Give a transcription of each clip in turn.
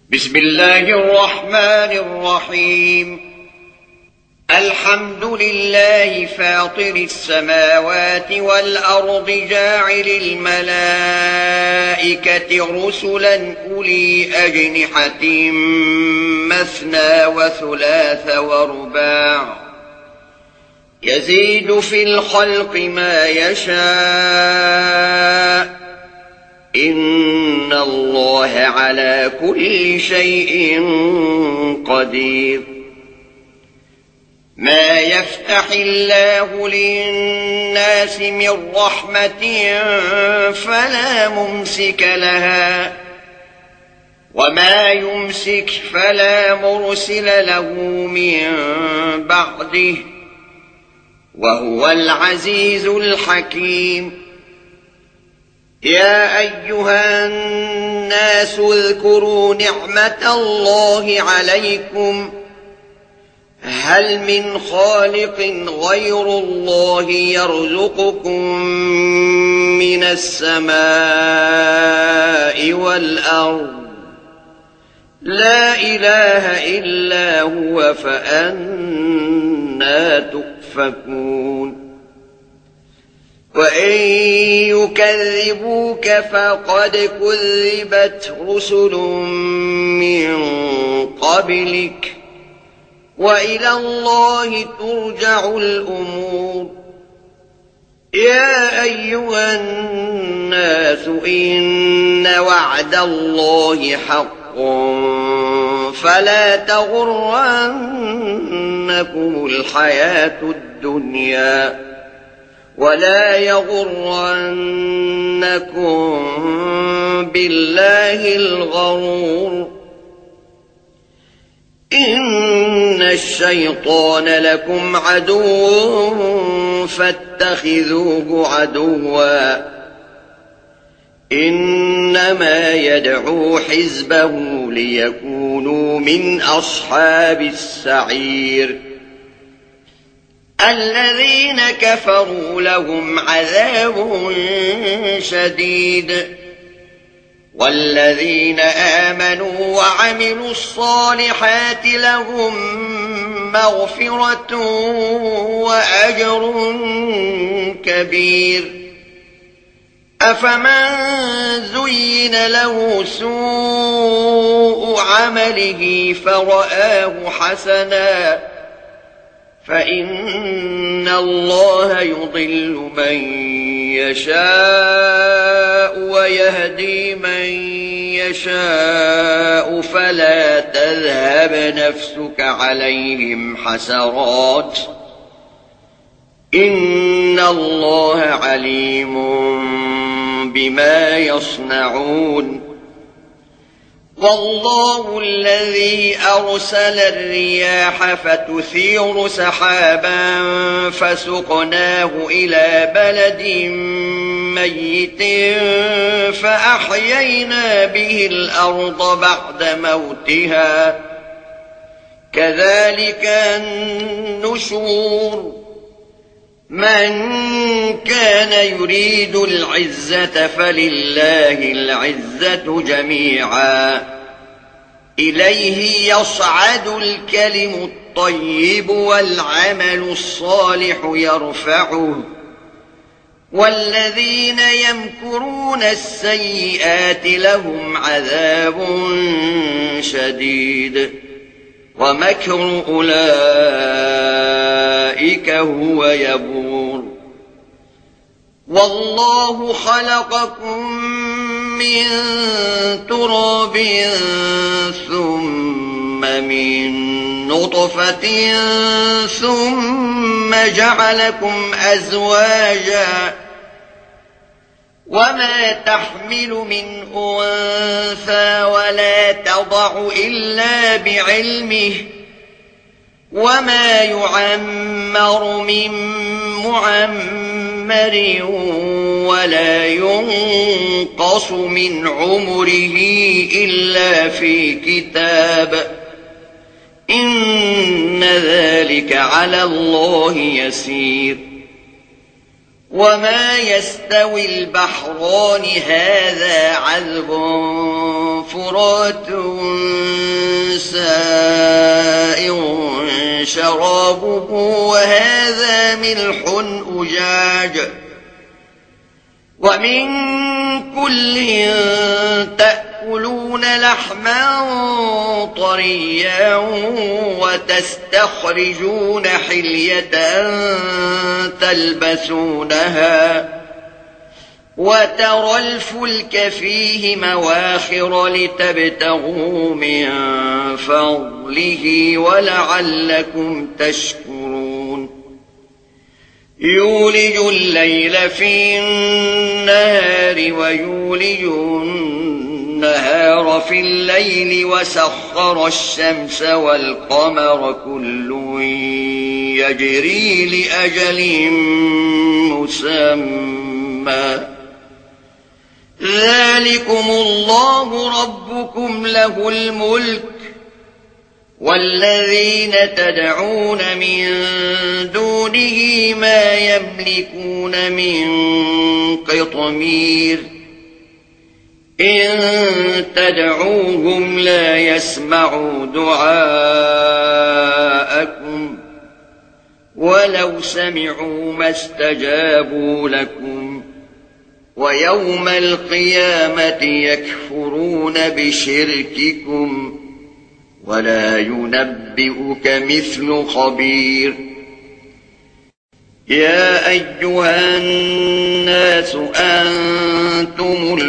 بسم الله الرحمن الرحيم. الحمد لله فاطر السماوات والأرض جاعل الملائكة رسلا أولي أجنحة مثنى وثلاث ورباع يزيد في الخلق ما يشاء إن الله على كل شيء قدير. ما يفتح الله للناس من رحمة فلا ممسك لها وما يمسك فلا مرسل له من بعده وهو العزيز الحكيم. يا أيها الناس اذكروا نعمة الله عليكم هل من خالق غير الله يرزقكم من السماء والأرض لا إله إلا هو فأنى تؤفكون. وإن يكذبوك فقد كذبت رسل من قبلك وإلى الله ترجع الأمور. يا أيها الناس إن وعد الله حق فلا تغرنكم الحياة الدنيا ولا يغرنكم بالله الغرور. إن الشيطان لكم عدو فاتخذوه عدوا إنما يدعو حزبه ليكونوا من أصحاب السعير. الذين كفروا لهم عذاب شديد والذين آمنوا وعملوا الصالحات لهم مغفرة وأجر كبير. أفمن زين له سوء عمله فرآه حسنا فإن الله يضل من يشاء ويهدي من يشاء فلا تذهب نفسك عليهم حسرات إن الله عليم بما يصنعون. والله الذي أرسل الرياح فتثير سحابا فسقناه إلى بلد ميت فأحيينا به الأرض بعد موتها كذلك النشور. من كان يريد العزة فلله العزة جميعا إليه يصعد الكلم الطيب والعمل الصالح يرفعه والذين يمكرون السيئات لهم عذاب شديد ومكر أولئك هو يبور. والله خلقكم من تراب ثم من نطفة ثم جعلكم أزواجا وما تحمل من أنثى ولا تضع إلا بعلمه وما يعمر من معمر ولا ينقص من عمره إلا في كتاب إن ذلك على الله يسير. وما يستوي البحران هذا عذب فرات سائغ شرابه وهذا ملح أجاج ومن كل تأكلون لحما طريا وتستخرجون حلية تلبسونها وترى الفلك فيه مواخر لتبتغوا من فضله ولعلكم تشكرون يولج الليل في النهار ويولج النهار في الليل وسخر الشمس والقمر كل يجري لأجل مسمى ذلكم الله ربكم له الملك والذين تدعون من دونه ما يملكون من قطمير إن تدعوهم لا يسمعوا دعاءكم ولو سمعوا ما استجابوا لكم ويوم القيامة يكفرون بشرككم ولا ينبئك مثل خبير يا أيها الناس أنتم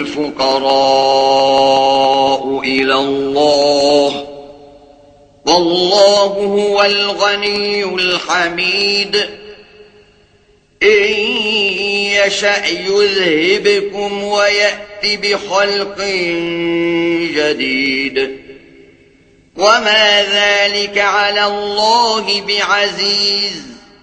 الفقراء إلى الله والله هو الغني الحميد إن يشأ يذهبكم ويأت بخلق جديد وما ذلك على الله بعزيز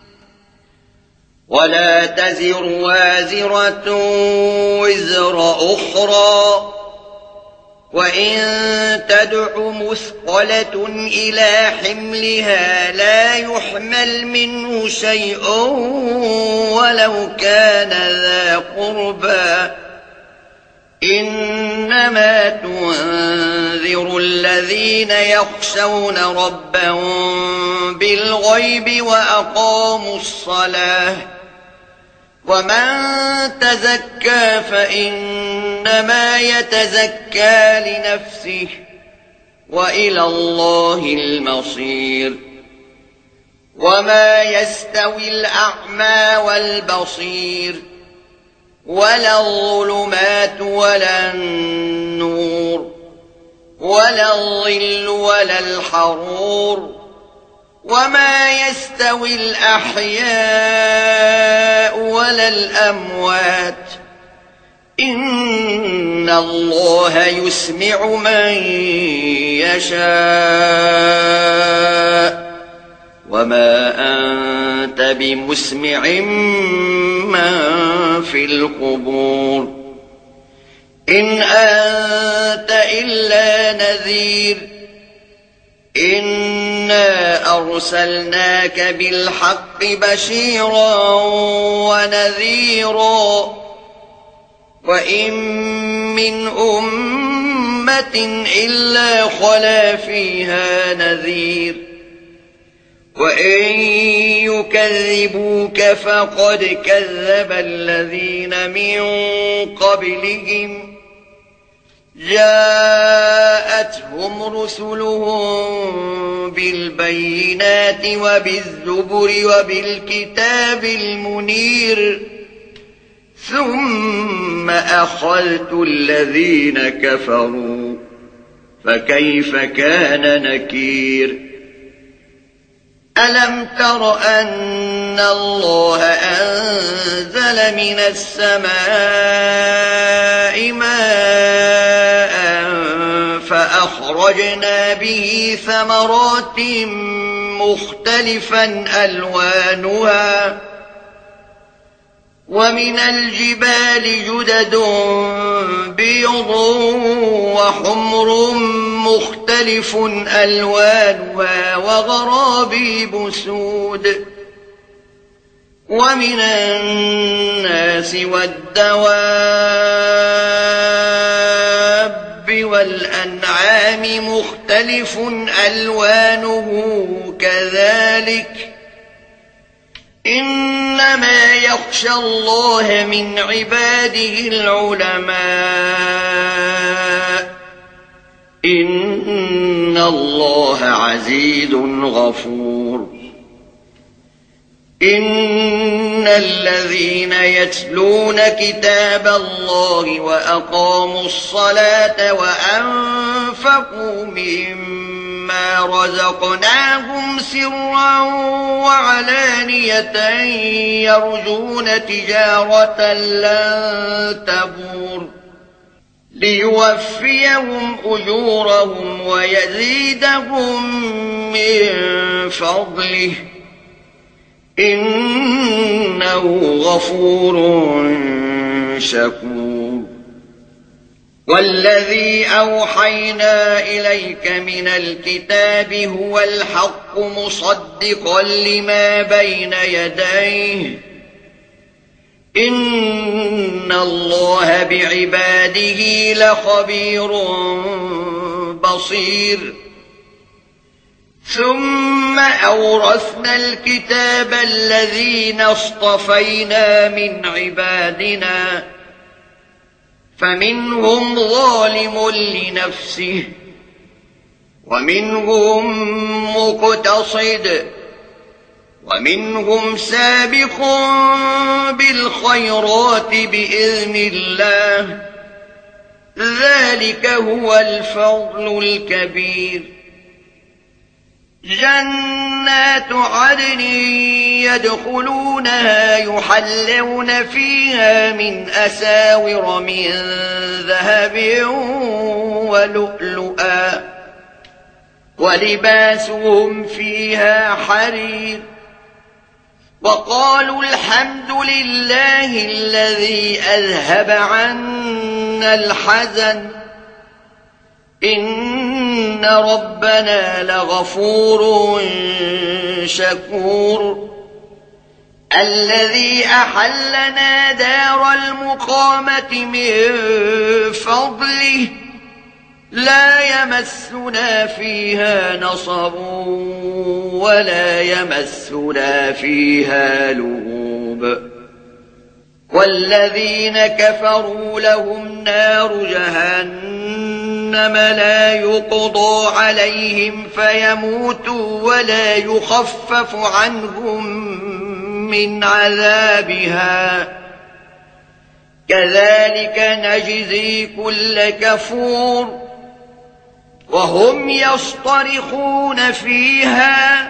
ولا تزر وازرة وزر أخرى وإن تدع مثقلة إلى حملها لا يحمل منه شيء ولو كان ذا قربى إنما تنذر الذين يخشون ربهم بالغيب وأقاموا الصلاة ومن تزكى فإنما يتزكى لنفسه وإلى الله المصير وما يستوي الأعمى والبصير ولا الظلمات ولا النور ولا الظل ولا الحرور وما يستوي الأحياء ولا الأموات إن الله يسمع من يشاء وما أنت بمسمع من في القبور إن أنت إلا نذير إنا أرسلناك بالحق بشيرا ونذيرا وإن من أمة إلا خلا فيها نذير وإن يكذبوك فقد كذب الذين من قبلهم جاءتهم رسلهم بالبينات وبالزبر وبالكتاب المنير ثم أخذت الذين كفروا فكيف كان نكير ألم تر أن الله أنزل من السماء ماء فأخرجنا به ثمرات مختلفا ألوانها ومن الجبال جدد بيض وحمر مختلف ألوانها وغرابيب سود ومن الناس والدواب والأنعام مختلف ألوانه كذلك إنما يخشى الله من عباده العلماء إن الله عزيز غفور إن الذين يتلون كتاب الله وأقاموا الصلاة وأنفقوا مما رزقناهم سرا وعلانية يرجون تجارة لن تبور ليوفيهم أجورهم ويزيدهم من فضله إنه غفور شكور والذي أوحينا إليك من الكتاب هو الحق مصدقا لما بين يديه إن الله بعباده لخبير بصير ثم أورثنا الكتاب الذين اصطفينا من عبادنا فمنهم ظالم لنفسه ومنهم مقتصد ومنهم سابق بالخيرات بإذن الله ذلك هو الفضل الكبير جنات عدن يدخلونها يحلون فيها من أساور من ذهب ولؤلؤا ولباسهم فيها حرير وقالوا الحمد لله الذي أذهب عنا الحزن إن ربنا لغفور شكور الذي أحلنا دار المقامة من فضله لا يمسنا فيها نصب ولا يمسنا فيها لغوب والذين كفروا لهم نار جهنم لا يقضى عليهم فيموتوا ولا يخفف عنهم من عذابها كذلك نجزي كل كفور وهم يصطرخون فيها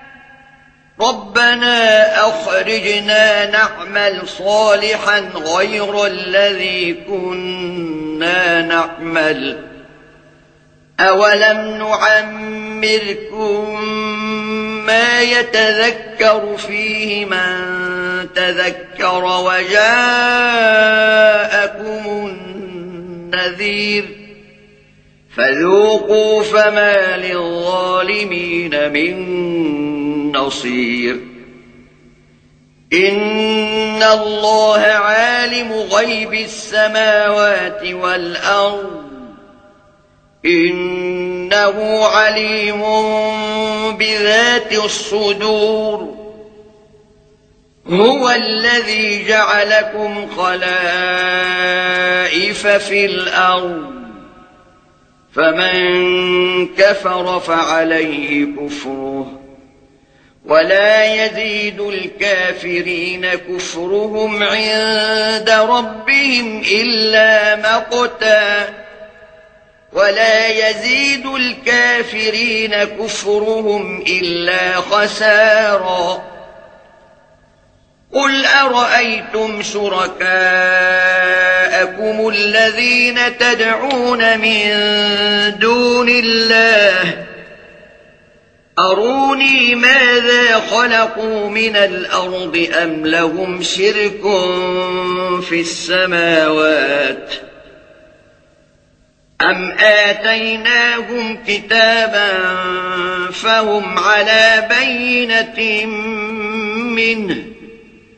ربنا أخرجنا نعمل صالحا غير الذي كنا نعمل أولم نعمركم ما يتذكر فيه من تذكر وجاءكم النذير فذوقوا فما للظالمين من نصير إن الله عالم غيب السماوات والأرض إنه عليم بذات الصدور هو الذي جعلكم خلائف في الأرض فمن كفر فعليه كفره ولا يزيد الكافرين كفرهم عند ربهم إلا مقتا ولا يزيد الكافرين كفرهم إلا خسارا قل أرأيتم شركاءكم الذين تدعون من دون الله أروني ماذا خلقوا من الأرض أم لهم شرك في السماوات أم آتيناهم كتابا فهم على بينة منه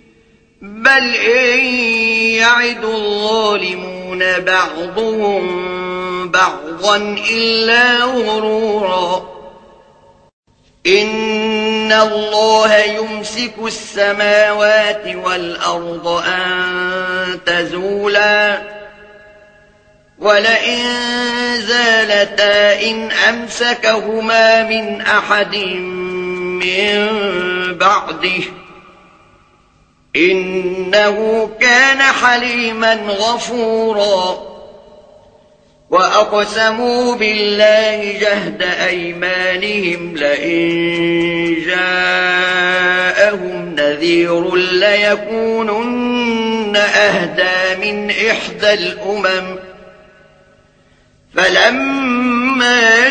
بل إن يعد الظالمون بعضهم بعضا إلا غرورا إن الله يمسك السماوات والأرض أن تزولا ولئن زالتا إن أمسكهما من أحد من بعده إنه كان حليما غفورا وأقسموا بالله جهد أيمانهم لئن جاءهم نذير ليكونن أهدى من إحدى الأمم فلما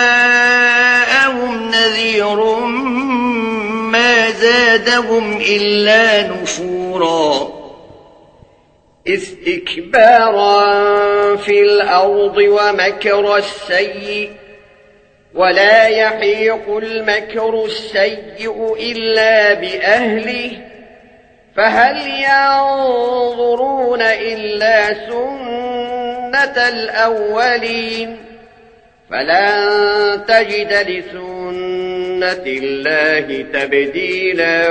جاءهم نذير ما زادهم إلا نفورا استكبارا في الأرض ومكر السيء ولا يحيق المكر السيء إلا بأهله فهل ينظرون إلا سنة الأولين فلن تجد لسنة الله تبديلا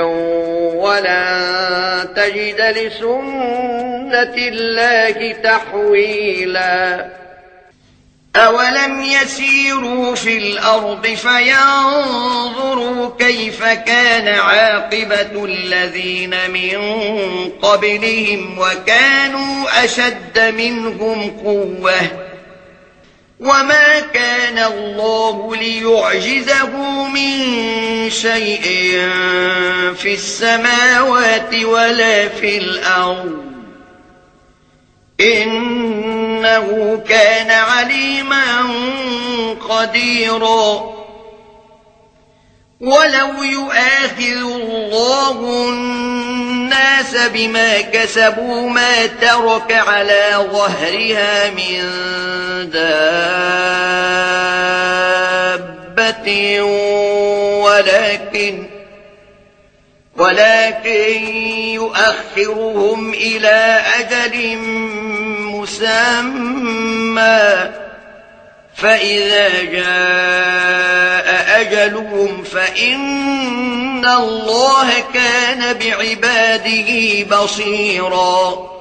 ولن تجد لسنة الله تحويلا أولم يسيروا في الأرض فينظروا كيف كان عاقبة الذين من قبلهم وكانوا أشد منهم قوة وما كان الله ليعجزه من شيء في السماوات ولا في الأرض إنه كان عليما قديرا ولو يؤاخذ الله الناس بما كسبوا ما ترك على ظهرها من دابة ولكن يؤخرهم إلى أجل مسمى فإذا جاء أجلهم فإن الله كان بعباده بصيرا